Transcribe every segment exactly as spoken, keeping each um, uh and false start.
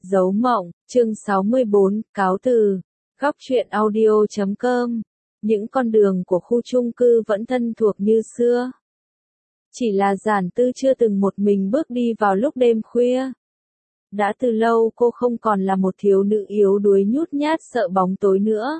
Dấu mộng, chương sáu mươi bốn, cáo từ. Góc truyện audio chấm com. Những con đường của khu chung cư vẫn thân thuộc như xưa. Chỉ là Giản Tư chưa từng một mình bước đi vào lúc đêm khuya. Đã từ lâu cô không còn là một thiếu nữ yếu đuối nhút nhát sợ bóng tối nữa.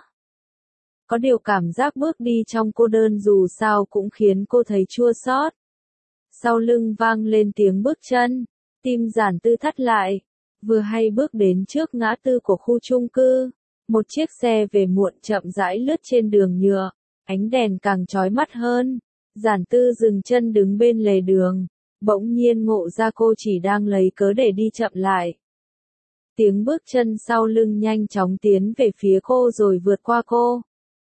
Có điều cảm giác bước đi trong cô đơn dù sao cũng khiến cô thấy chua xót. Sau lưng vang lên tiếng bước chân, tim Giản Tư thắt lại. Vừa hay bước đến trước ngã tư của khu chung cư, một chiếc xe về muộn chậm rãi lướt trên đường nhựa, ánh đèn càng chói mắt hơn. Giản Tư dừng chân đứng bên lề đường, bỗng nhiên ngộ ra cô chỉ đang lấy cớ để đi chậm lại. Tiếng bước chân sau lưng nhanh chóng tiến về phía cô rồi vượt qua cô.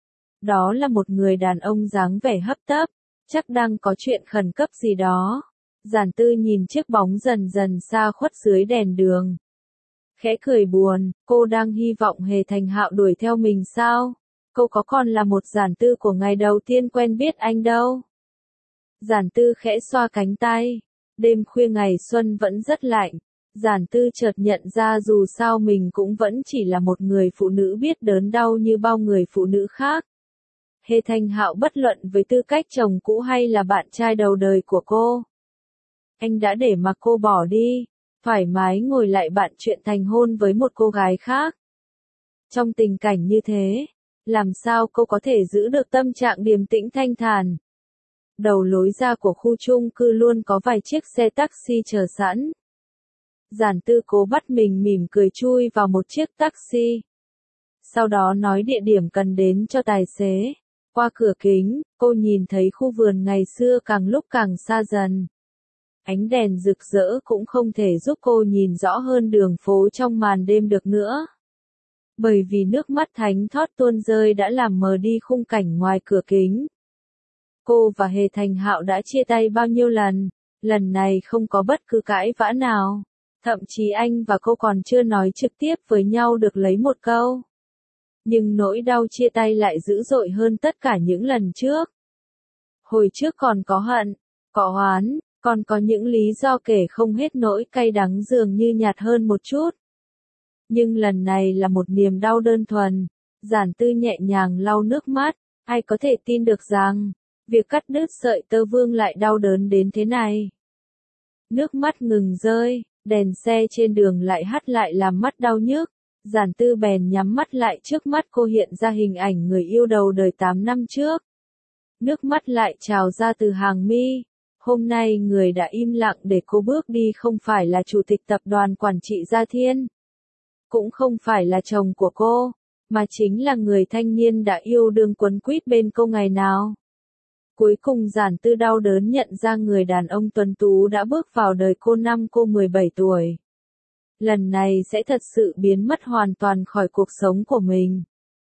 Đó là một người đàn ông dáng vẻ hấp tấp, chắc đang có chuyện khẩn cấp gì đó. Giản Tư nhìn chiếc bóng dần dần xa khuất dưới đèn đường. Khẽ cười buồn, cô đang hy vọng Hề Thành Hạo đuổi theo mình sao? Cô có còn là một Giản Tư của ngày đầu tiên quen biết anh đâu. Giản Tư khẽ xoa cánh tay. Đêm khuya ngày xuân vẫn rất lạnh. Giản Tư chợt nhận ra dù sao mình cũng vẫn chỉ là một người phụ nữ biết đớn đau như bao người phụ nữ khác. Hề Thành Hạo bất luận với tư cách chồng cũ hay là bạn trai đầu đời của cô. Anh đã để mặc cô bỏ đi, thoải mái ngồi lại bạn chuyện thành hôn với một cô gái khác. Trong tình cảnh như thế, làm sao cô có thể giữ được tâm trạng điềm tĩnh thanh thản? Đầu lối ra của khu chung cư luôn có vài chiếc xe taxi chờ sẵn. Giản Tư cố bắt mình mỉm cười chui vào một chiếc taxi. Sau đó nói địa điểm cần đến cho tài xế. Qua cửa kính, cô nhìn thấy khu vườn ngày xưa càng lúc càng xa dần. Ánh đèn rực rỡ cũng không thể giúp cô nhìn rõ hơn đường phố trong màn đêm được nữa. Bởi vì nước mắt thánh thót tuôn rơi đã làm mờ đi khung cảnh ngoài cửa kính. Cô và Hề Thành Hạo đã chia tay bao nhiêu lần, lần này không có bất cứ cãi vã nào. Thậm chí anh và cô còn chưa nói trực tiếp với nhau được lấy một câu. Nhưng nỗi đau chia tay lại dữ dội hơn tất cả những lần trước. Hồi trước còn có hận, có oán, còn có những lý do kể không hết nỗi cay đắng dường như nhạt hơn một chút. Nhưng lần này là một niềm đau đơn thuần. Giản Tư nhẹ nhàng lau nước mắt, ai có thể tin được rằng, việc cắt đứt sợi tơ vương lại đau đớn đến thế này. Nước mắt ngừng rơi, đèn xe trên đường lại hắt lại làm mắt đau nhức. Giản Tư bèn nhắm mắt lại, trước mắt cô hiện ra hình ảnh người yêu đầu đời tám năm trước. Nước mắt lại trào ra từ hàng mi. Hôm nay người đã im lặng để cô bước đi không phải là chủ tịch tập đoàn quản trị Gia Thiên. Cũng không phải là chồng của cô, mà chính là người thanh niên đã yêu đương quấn quýt bên cô ngày nào. Cuối cùng Giản Tư đau đớn nhận ra người đàn ông tuấn tú đã bước vào đời cô năm cô mười bảy tuổi. Lần này sẽ thật sự biến mất hoàn toàn khỏi cuộc sống của mình.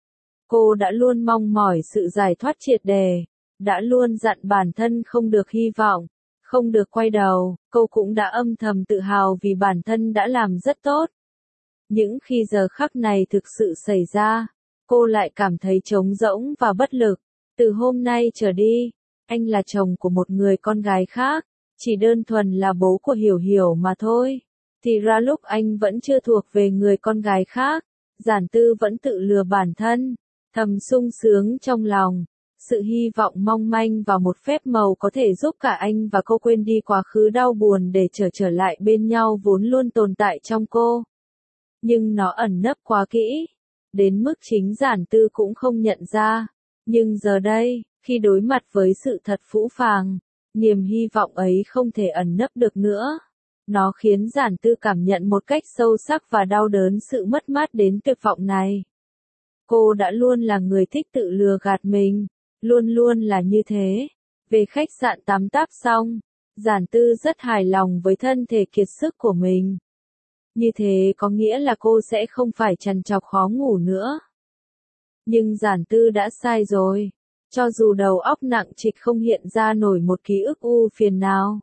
Cô đã luôn mong mỏi sự giải thoát triệt đề, đã luôn dặn bản thân không được hy vọng, không được quay đầu, cô cũng đã âm thầm tự hào vì bản thân đã làm rất tốt. Những khi giờ khắc này thực sự xảy ra, cô lại cảm thấy trống rỗng và bất lực. Từ hôm nay trở đi, anh là chồng của một người con gái khác, chỉ đơn thuần là bố của Hiểu Hiểu mà thôi. Thì ra lúc anh vẫn chưa thuộc về người con gái khác, Giản Tư vẫn tự lừa bản thân, thầm sung sướng trong lòng. Sự hy vọng mong manh vào một phép màu có thể giúp cả anh và cô quên đi quá khứ đau buồn để trở trở lại bên nhau vốn luôn tồn tại trong cô. Nhưng nó ẩn nấp quá kỹ, đến mức chính Giản Tư cũng không nhận ra. Nhưng giờ đây, khi đối mặt với sự thật phũ phàng, niềm hy vọng ấy không thể ẩn nấp được nữa. Nó khiến Giản Tư cảm nhận một cách sâu sắc và đau đớn sự mất mát đến tuyệt vọng này. Cô đã luôn là người thích tự lừa gạt mình, luôn luôn là như thế. Về khách sạn tắm táp xong, Giản Tư rất hài lòng với thân thể kiệt sức của mình. Như thế có nghĩa là cô sẽ không phải trằn trọc khó ngủ nữa. Nhưng Giản Tư đã sai rồi. Cho dù đầu óc nặng trịch không hiện ra nổi một ký ức u phiền nào,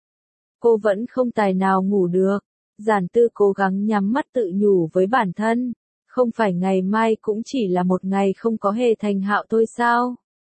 cô vẫn không tài nào ngủ được. Giản Tư cố gắng nhắm mắt tự nhủ với bản thân, không phải ngày mai cũng chỉ là một ngày không có Hề Thành Hạo thôi sao?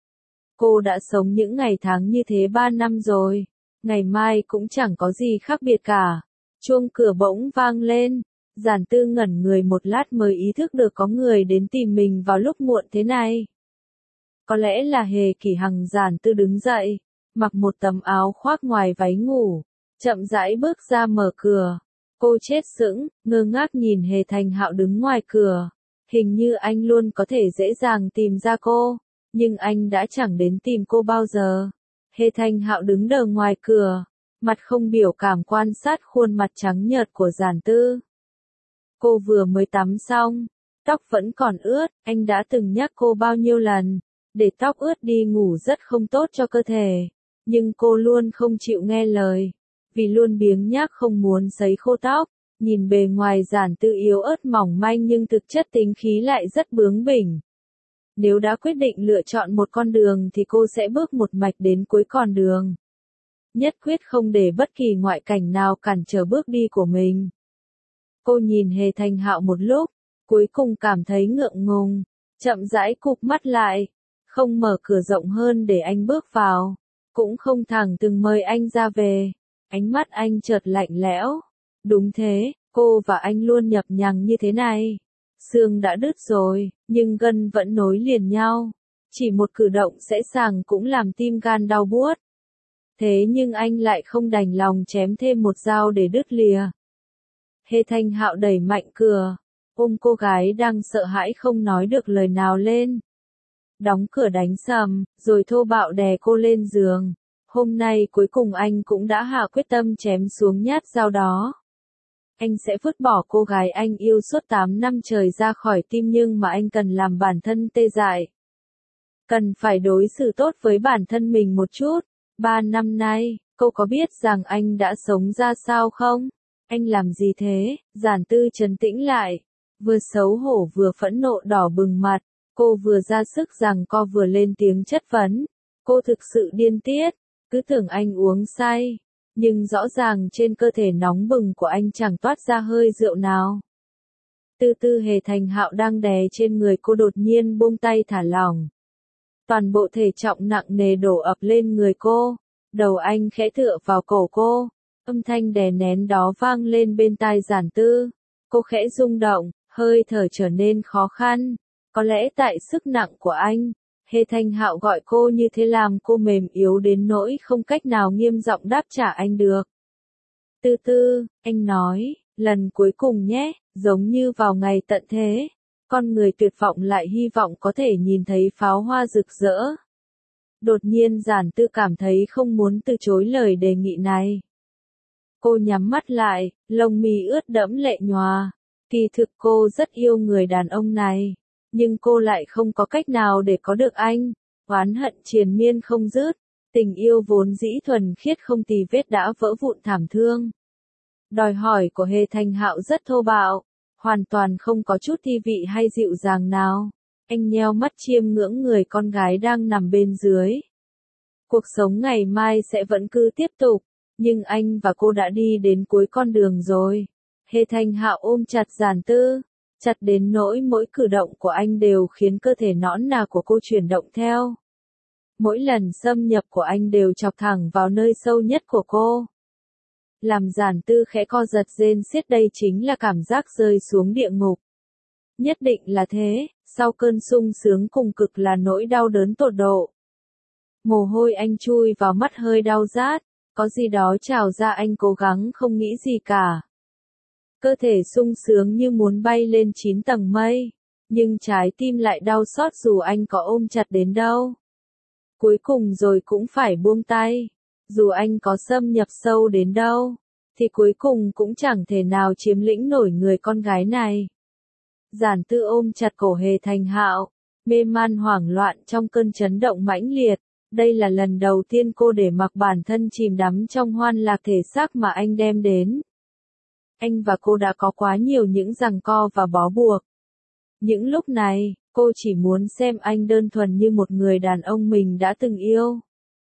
Cô đã sống những ngày tháng như thế ba năm rồi, ngày mai cũng chẳng có gì khác biệt cả. Chuông cửa bỗng vang lên, Giản Tư ngẩn người một lát mới ý thức được có người đến tìm mình vào lúc muộn thế này. Có lẽ là Hề Kỷ Hằng. Giản Tư đứng dậy, mặc một tấm áo khoác ngoài váy ngủ, chậm rãi bước ra mở cửa. Cô chết sững, ngơ ngác nhìn Hề Thành Hạo đứng ngoài cửa. Hình như anh luôn có thể dễ dàng tìm ra cô, nhưng anh đã chẳng đến tìm cô bao giờ. Hề Thành Hạo đứng đờ ngoài cửa, mặt không biểu cảm quan sát khuôn mặt trắng nhợt của Giản Tư. Cô vừa mới tắm xong, tóc vẫn còn ướt, anh đã từng nhắc cô bao nhiêu lần, để tóc ướt đi ngủ rất không tốt cho cơ thể, nhưng cô luôn không chịu nghe lời, vì luôn biếng nhác không muốn sấy khô tóc. Nhìn bề ngoài Giản Tư yếu ớt mỏng manh nhưng thực chất tính khí lại rất bướng bỉnh. Nếu đã quyết định lựa chọn một con đường thì cô sẽ bước một mạch đến cuối con đường. Nhất quyết không để bất kỳ ngoại cảnh nào cản trở bước đi của mình. Cô nhìn Hề Thành Hạo một lúc, cuối cùng cảm thấy ngượng ngùng, chậm rãi cụp mắt lại, không mở cửa rộng hơn để anh bước vào, cũng không thẳng từng mời anh ra về. Ánh mắt anh chợt lạnh lẽo. Đúng thế, cô và anh luôn nhập nhằng như thế này. Xương đã đứt rồi, nhưng gân vẫn nối liền nhau. Chỉ một cử động dễ dàng cũng làm tim gan đau buốt. Thế nhưng anh lại không đành lòng chém thêm một dao để đứt lìa. Hề Thành Hạo đẩy mạnh cửa, ôm cô gái đang sợ hãi không nói được lời nào lên. Đóng cửa đánh sầm, rồi thô bạo đè cô lên giường. Hôm nay cuối cùng anh cũng đã hạ quyết tâm chém xuống nhát dao đó. Anh sẽ vứt bỏ cô gái anh yêu suốt tám năm trời ra khỏi tim, nhưng mà anh cần làm bản thân tê dại. Cần phải đối xử tốt với bản thân mình một chút. Ba năm nay, cô có biết rằng anh đã sống ra sao không? Anh làm gì thế? Giản Tư trấn tĩnh lại. Vừa xấu hổ vừa phẫn nộ đỏ bừng mặt. Cô vừa ra sức giằng co vừa lên tiếng chất vấn. Cô thực sự điên tiết. Cứ tưởng anh uống say. Nhưng rõ ràng trên cơ thể nóng bừng của anh chẳng toát ra hơi rượu nào. Từ từ Hề Thành Hạo đang đè trên người cô đột nhiên buông tay thả lỏng. Toàn bộ thể trọng nặng nề đổ ập lên người cô. Đầu anh khẽ tựa vào cổ cô. Âm thanh đè nén đó vang lên bên tai Giản Tư. Cô khẽ rung động, hơi thở trở nên khó khăn. Có lẽ tại sức nặng của anh, Hề Thành Hạo gọi cô như thế làm cô mềm yếu đến nỗi không cách nào nghiêm giọng đáp trả anh được. Từ từ, anh nói, lần cuối cùng nhé, giống như vào ngày tận thế. Con người tuyệt vọng lại hy vọng có thể nhìn thấy pháo hoa rực rỡ. Đột nhiên Giản Tư cảm thấy không muốn từ chối lời đề nghị này. Cô nhắm mắt lại, lông mi ướt đẫm lệ nhòa. Kỳ thực cô rất yêu người đàn ông này, nhưng cô lại không có cách nào để có được anh. Oán hận triền miên không dứt, tình yêu vốn dĩ thuần khiết không tì vết đã vỡ vụn thảm thương. Đòi hỏi của Hề Thành Hạo rất thô bạo, hoàn toàn không có chút thi vị hay dịu dàng nào. Anh nheo mắt chiêm ngưỡng người con gái đang nằm bên dưới. Cuộc sống ngày mai sẽ vẫn cứ tiếp tục, nhưng anh và cô đã đi đến cuối con đường rồi. Hề Thành Hạo ôm chặt Giản Tư, chặt đến nỗi mỗi cử động của anh đều khiến cơ thể nõn nà của cô chuyển động theo. Mỗi lần xâm nhập của anh đều chọc thẳng vào nơi sâu nhất của cô. Làm Giản Tư khẽ co giật rên xiết, đây chính là cảm giác rơi xuống địa ngục. Nhất định là thế, sau cơn sung sướng cùng cực là nỗi đau đớn tột độ. Mồ hôi anh chui vào mắt hơi đau rát, có gì đó trào ra, anh cố gắng không nghĩ gì cả. Cơ thể sung sướng như muốn bay lên chín tầng mây, nhưng trái tim lại đau xót dù anh có ôm chặt đến đâu. Cuối cùng rồi cũng phải buông tay, dù anh có xâm nhập sâu đến đâu, thì cuối cùng cũng chẳng thể nào chiếm lĩnh nổi người con gái này. Giản Tư ôm chặt cổ Hề Thành Hạo, mê man hoảng loạn trong cơn chấn động mãnh liệt. Đây là lần đầu tiên cô để mặc bản thân chìm đắm trong hoan lạc thể xác mà anh đem đến. Anh và cô đã có quá nhiều những giằng co và bó buộc. Những lúc này, cô chỉ muốn xem anh đơn thuần như một người đàn ông mình đã từng yêu.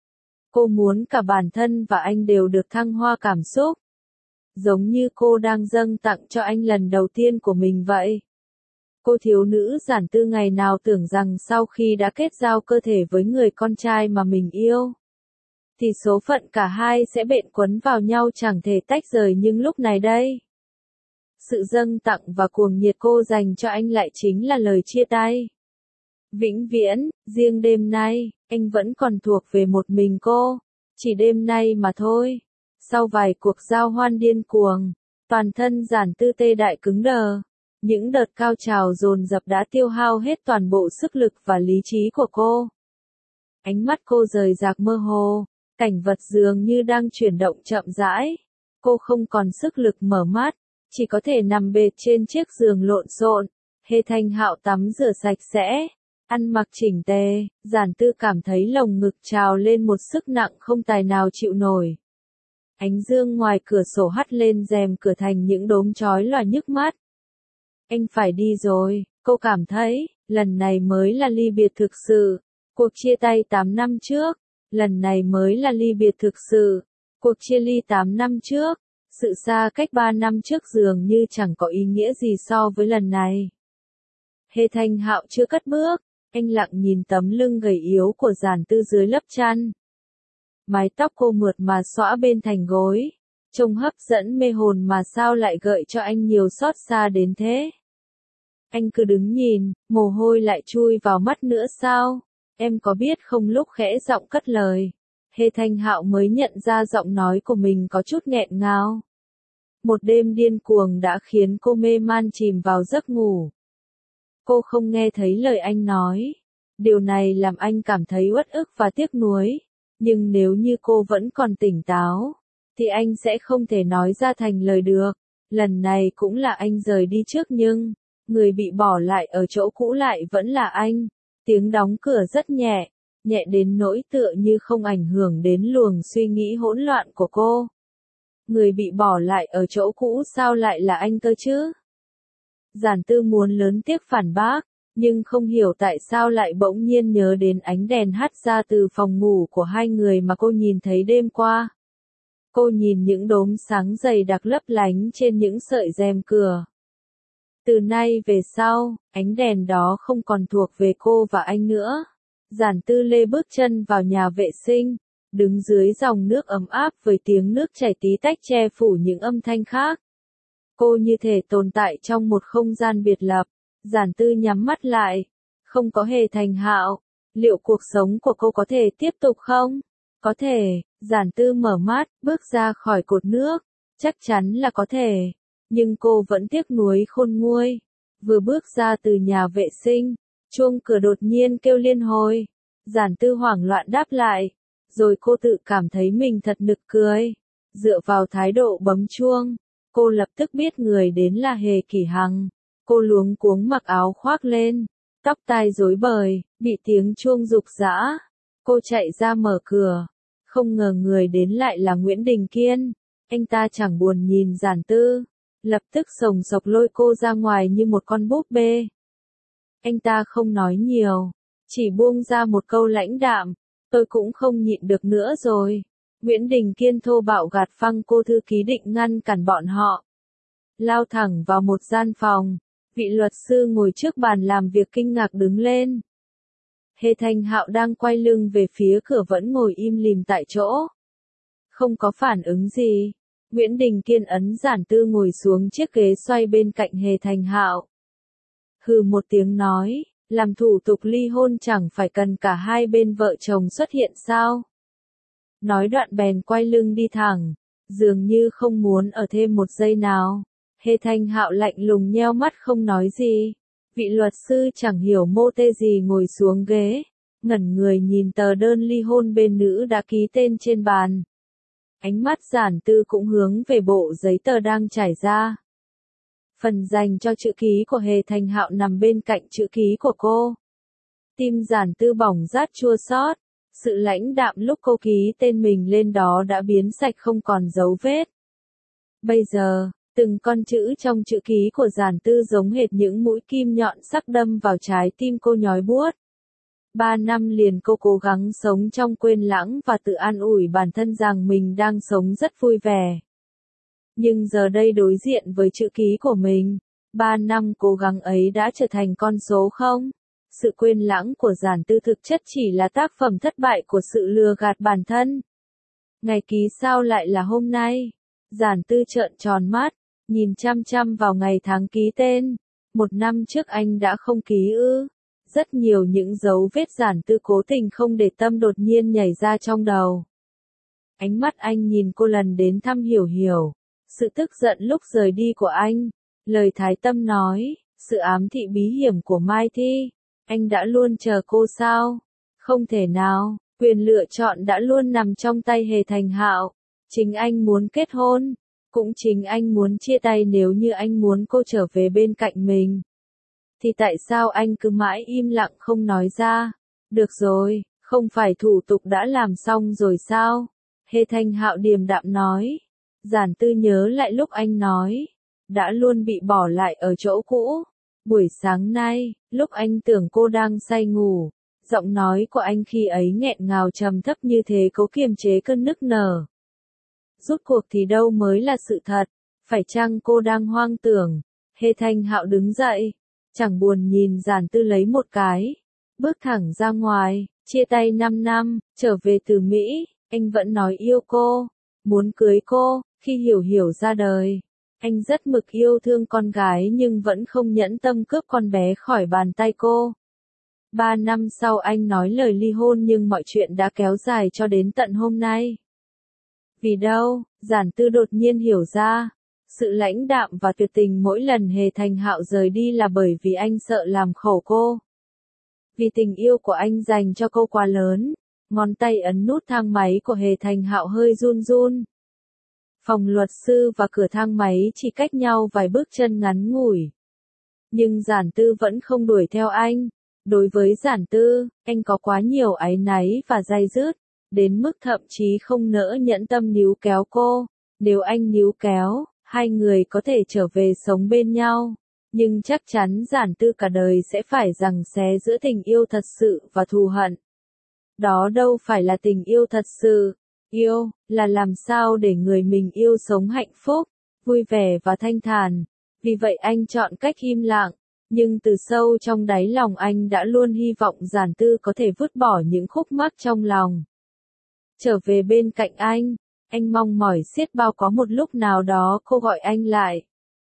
Cô muốn cả bản thân và anh đều được thăng hoa cảm xúc. Giống như cô đang dâng tặng cho anh lần đầu tiên của mình vậy. Cô thiếu nữ Giản Tư ngày nào tưởng rằng sau khi đã kết giao cơ thể với người con trai mà mình yêu, thì số phận cả hai sẽ bện quấn vào nhau chẳng thể tách rời, nhưng lúc này đây, Sự dâng tặng và cuồng nhiệt cô dành cho anh lại chính là lời chia tay. Vĩnh viễn, riêng đêm nay, anh vẫn còn thuộc về một mình cô. Chỉ đêm nay mà thôi. Sau vài cuộc giao hoan điên cuồng, toàn thân Giản Tư tê đại cứng đờ. Những đợt cao trào dồn dập đã tiêu hao hết toàn bộ sức lực và lý trí của cô. Ánh mắt cô rời rạc mơ hồ, cảnh vật dường như đang chuyển động chậm rãi. Cô không còn sức lực mở mắt, chỉ có thể nằm bệt trên chiếc giường lộn xộn. Hề Thành Hạo tắm rửa sạch sẽ, ăn mặc chỉnh tề, Giản Tư cảm thấy lồng ngực trào lên một sức nặng không tài nào chịu nổi. Ánh dương ngoài cửa sổ hắt lên rèm cửa thành những đốm chói lòa nhức mắt. Anh phải đi rồi, cô cảm thấy, lần này mới là ly biệt thực sự. Cuộc chia tay tám năm trước, lần này mới là ly biệt thực sự. Cuộc chia ly tám năm trước, sự xa cách ba năm trước dường như chẳng có ý nghĩa gì so với lần này. Hề Thành Hạo chưa cất bước, anh lặng nhìn tấm lưng gầy yếu của Giản Tư dưới lớp chăn. Mái tóc cô mượt mà xõa bên thành gối, trông hấp dẫn mê hồn mà sao lại gợi cho anh nhiều xót xa đến thế. Anh cứ đứng nhìn, mồ hôi lại chui vào mắt nữa sao? Em có biết không, lúc khẽ giọng cất lời. Hề Thành Hạo mới nhận ra giọng nói của mình có chút nghẹn ngào. Một đêm điên cuồng đã khiến cô mê man chìm vào giấc ngủ. Cô không nghe thấy lời anh nói. Điều này làm anh cảm thấy uất ức và tiếc nuối. Nhưng nếu như cô vẫn còn tỉnh táo, thì anh sẽ không thể nói ra thành lời được. Lần này cũng là anh rời đi trước nhưng, người bị bỏ lại ở chỗ cũ lại vẫn là anh. Tiếng đóng cửa rất nhẹ, nhẹ đến nỗi tựa như không ảnh hưởng đến luồng suy nghĩ hỗn loạn của cô. Người bị bỏ lại ở chỗ cũ sao lại là anh cơ chứ? Giản Tư muốn lớn tiếc phản bác, nhưng không hiểu tại sao lại bỗng nhiên nhớ đến ánh đèn hắt ra từ phòng ngủ của hai người mà cô nhìn thấy đêm qua. Cô nhìn những đốm sáng dày đặc lấp lánh trên những sợi rèm cửa. Từ nay về sau, ánh đèn đó không còn thuộc về cô và anh nữa. Giản Tư lê bước chân vào nhà vệ sinh, đứng dưới dòng nước ấm áp với tiếng nước chảy tí tách che phủ những âm thanh khác. Cô như thể tồn tại trong một không gian biệt lập. Giản Tư nhắm mắt lại. Không có Hề Thành Hạo, liệu cuộc sống của cô có thể tiếp tục không? Có thể. Giản Tư mở mắt, bước ra khỏi cột nước. Chắc chắn là có thể. Nhưng cô vẫn tiếc nuối khôn nguôi. Vừa bước ra từ nhà vệ sinh, chuông cửa đột nhiên kêu liên hồi. Giản Tư hoảng loạn đáp lại. Rồi cô tự cảm thấy mình thật nực cười. Dựa vào thái độ bấm chuông, cô lập tức biết người đến là Hề Kỷ Hằng. Cô luống cuống mặc áo khoác lên, tóc tai rối bời, bị tiếng chuông rục rã. Cô chạy ra mở cửa, không ngờ người đến lại là Nguyễn Đình Kiên. Anh ta chẳng buồn nhìn Giản Tư, lập tức sồng sộc lôi cô ra ngoài như một con búp bê. Anh ta không nói nhiều, chỉ buông ra một câu lãnh đạm, tôi cũng không nhịn được nữa rồi. Nguyễn Đình Kiên thô bạo gạt phăng cô thư ký định ngăn cản bọn họ. Lao thẳng vào một gian phòng, vị luật sư ngồi trước bàn làm việc kinh ngạc đứng lên. Hề Thành Hạo đang quay lưng về phía cửa vẫn ngồi im lìm tại chỗ. Không có phản ứng gì. Nguyễn Đình Kiên ấn Giản Tư ngồi xuống chiếc ghế xoay bên cạnh Hề Thành Hạo. Hừ một tiếng nói, làm thủ tục ly hôn chẳng phải cần cả hai bên vợ chồng xuất hiện sao? Nói đoạn bèn quay lưng đi thẳng, dường như không muốn ở thêm một giây nào. Hề Thành Hạo lạnh lùng nheo mắt không nói gì. Vị luật sư chẳng hiểu mô tê gì ngồi xuống ghế, ngẩn người nhìn tờ đơn ly hôn bên nữ đã ký tên trên bàn. Ánh mắt Giản Tư cũng hướng về bộ giấy tờ đang trải ra. Phần dành cho chữ ký của Hề Thành Hạo nằm bên cạnh chữ ký của cô. Tim Giản Tư bỏng rát chua xót. Sự lãnh đạm lúc cô ký tên mình lên đó đã biến sạch không còn dấu vết. Bây giờ, từng con chữ trong chữ ký của Giản Tư giống hệt những mũi kim nhọn sắc đâm vào trái tim cô nhói buốt. Ba năm liền cô cố gắng sống trong quên lãng và tự an ủi bản thân rằng mình đang sống rất vui vẻ. Nhưng giờ đây đối diện với chữ ký của mình, ba năm cố gắng ấy đã trở thành con số không. Sự quên lãng của Giản Tư thực chất chỉ là tác phẩm thất bại của sự lừa gạt bản thân. Ngày ký sao lại là hôm nay? Giản Tư trợn tròn mắt, Nhìn chăm chăm vào ngày tháng ký tên. Một năm trước anh đã không ký ư. Rất nhiều những dấu vết Giản Tư cố tình không để tâm đột nhiên nhảy ra trong đầu. Ánh mắt anh nhìn cô lần đến thăm Hiểu Hiểu. Sự tức giận lúc rời đi của anh. Lời Thái Tâm nói, sự ám thị bí hiểm của Mai Thi. Anh đã luôn chờ cô sao? Không thể nào, quyền lựa chọn đã luôn nằm trong tay Hề Thành Hạo. Chính anh muốn kết hôn. Cũng chính anh muốn chia tay nếu như anh muốn cô trở về bên cạnh mình. Thì tại sao anh cứ mãi im lặng không nói ra? Được rồi, không phải thủ tục đã làm xong rồi sao? Hề Thành Hạo điềm đạm nói. Giản Tư nhớ lại lúc anh nói. Đã luôn bị bỏ lại ở chỗ cũ. Buổi sáng nay, lúc anh tưởng cô đang say ngủ. Giọng nói của anh khi ấy nghẹn ngào trầm thấp như thế cố kiềm chế cơn nức nở. Rốt cuộc thì đâu mới là sự thật, phải chăng cô đang hoang tưởng? Hề Thành Hạo đứng dậy, chẳng buồn nhìn Giản Tư lấy một cái, bước thẳng ra ngoài, chia tay năm năm, trở về từ Mỹ, anh vẫn nói yêu cô, muốn cưới cô, khi Hiểu Hiểu ra đời. Anh rất mực yêu thương con gái nhưng vẫn không nhẫn tâm cướp con bé khỏi bàn tay cô. Ba năm sau anh nói lời ly hôn nhưng mọi chuyện đã kéo dài cho đến tận hôm nay. Vì đâu, Giản Tư đột nhiên hiểu ra. Sự lãnh đạm và tuyệt tình mỗi lần Hề Thành Hạo rời đi là bởi vì anh sợ làm khổ cô. Vì tình yêu của anh dành cho cô quá lớn. Ngón tay ấn nút thang máy của Hề Thành Hạo hơi run run. Phòng luật sư và cửa thang máy chỉ cách nhau vài bước chân ngắn ngủi. Nhưng Giản Tư vẫn không đuổi theo anh. Đối với Giản Tư, anh có quá nhiều áy náy và day dứt. Đến mức thậm chí không nỡ nhẫn tâm níu kéo cô. Nếu anh níu kéo, hai người có thể trở về sống bên nhau. Nhưng chắc chắn Giản Tư cả đời sẽ phải giằng xé giữa tình yêu thật sự và thù hận. Đó đâu phải là tình yêu thật sự. Yêu, là làm sao để người mình yêu sống hạnh phúc, vui vẻ và thanh thản. Vì vậy anh chọn cách im lặng. Nhưng từ sâu trong đáy lòng anh đã luôn hy vọng Giản Tư có thể vứt bỏ những khúc mắc trong lòng. Trở về bên cạnh anh, anh mong mỏi xiết bao có một lúc nào đó cô gọi anh lại.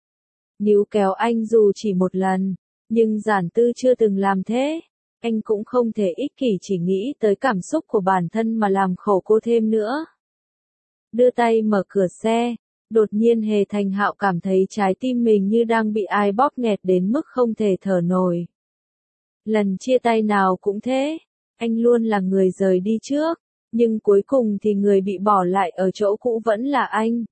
Níu kéo anh dù chỉ một lần, nhưng Giản Tư chưa từng làm thế. Anh cũng không thể ích kỷ chỉ nghĩ tới cảm xúc của bản thân mà làm khổ cô thêm nữa. Đưa tay mở cửa xe, đột nhiên Hề Thành Hạo cảm thấy trái tim mình như đang bị ai bóp nghẹt đến mức không thể thở nổi. Lần chia tay nào cũng thế, anh luôn là người rời đi trước. Nhưng cuối cùng thì người bị bỏ lại ở chỗ cũ vẫn là anh.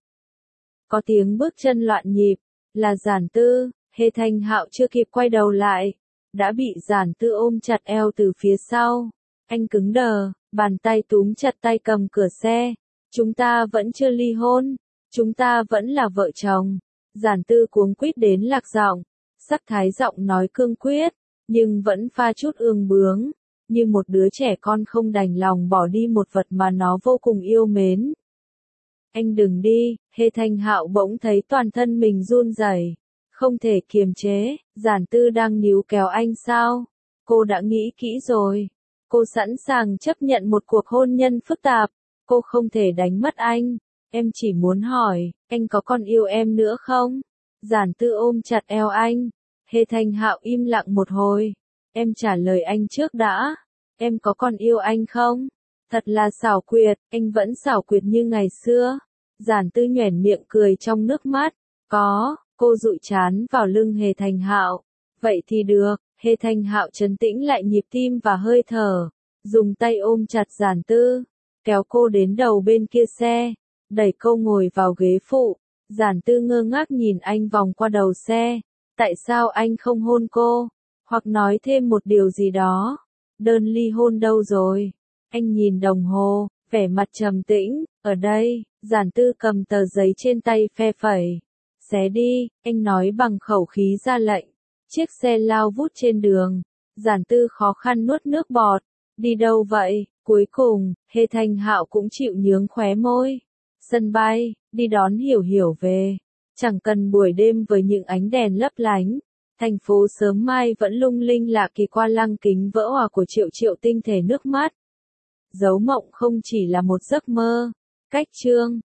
Có tiếng bước chân loạn nhịp, là Giản Tư. Hề Thành Hạo chưa kịp quay đầu lại, đã bị Giản Tư ôm chặt eo từ phía sau. Anh cứng đờ, bàn tay túm chặt tay cầm cửa xe. Chúng ta vẫn chưa ly hôn, chúng ta vẫn là vợ chồng. Giản Tư cuống quýt đến lạc giọng, sắc thái giọng nói cương quyết, nhưng vẫn pha chút ương bướng. Như một đứa trẻ con không đành lòng bỏ đi một vật mà nó vô cùng yêu mến. Anh đừng đi, Hề Thành Hạo bỗng thấy toàn thân mình run rẩy, không thể kiềm chế. Giản Tư đang níu kéo anh sao? Cô đã nghĩ kỹ rồi. Cô sẵn sàng chấp nhận một cuộc hôn nhân phức tạp. Cô không thể đánh mất anh. Em chỉ muốn hỏi, anh có còn yêu em nữa không? Giản Tư ôm chặt eo anh. Hề Thành Hạo im lặng một hồi. Em trả lời anh trước đã. Em có còn yêu anh không? Thật là xảo quyệt, anh vẫn xảo quyệt như ngày xưa. Giản Tư nhoẻn miệng cười trong nước mắt. Có, cô dụi trán vào lưng Hề Thành Hạo. Vậy thì được, Hề Thành Hạo trấn tĩnh lại nhịp tim và hơi thở. Dùng tay ôm chặt Giản Tư, kéo cô đến đầu bên kia xe, đẩy cô ngồi vào ghế phụ. Giản Tư ngơ ngác nhìn anh vòng qua đầu xe. Tại sao anh không hôn cô? Hoặc nói thêm một điều gì đó. Đơn ly hôn đâu rồi? Anh nhìn đồng hồ, vẻ mặt trầm tĩnh. Ở đây, Giản Tư cầm tờ giấy trên tay phe phẩy. Xé đi, anh nói bằng khẩu khí ra lệnh. Chiếc xe lao vút trên đường. Giản Tư khó khăn nuốt nước bọt. Đi đâu vậy? Cuối cùng, Hề Thành Hạo cũng chịu nhướng khóe môi. Sân bay, đi đón Hiểu Hiểu về. Chẳng cần buổi đêm với những ánh đèn lấp lánh. Thành phố sớm mai vẫn lung linh lạ kỳ qua lăng kính vỡ òa của triệu triệu tinh thể nước mắt. Dấu mộng không chỉ là một giấc mơ. Cách chương